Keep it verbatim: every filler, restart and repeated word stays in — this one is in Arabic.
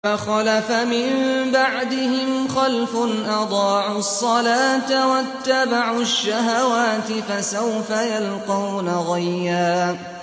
فَخَلَفَ مِن بَعْدِهِمْ خَلْفٌ أَضَاعُوا الصَّلَاةَ وَاتَّبَعُوا الشَّهَوَاتِ فَسَوْفَ يَلْقَوْنَ غَيًّا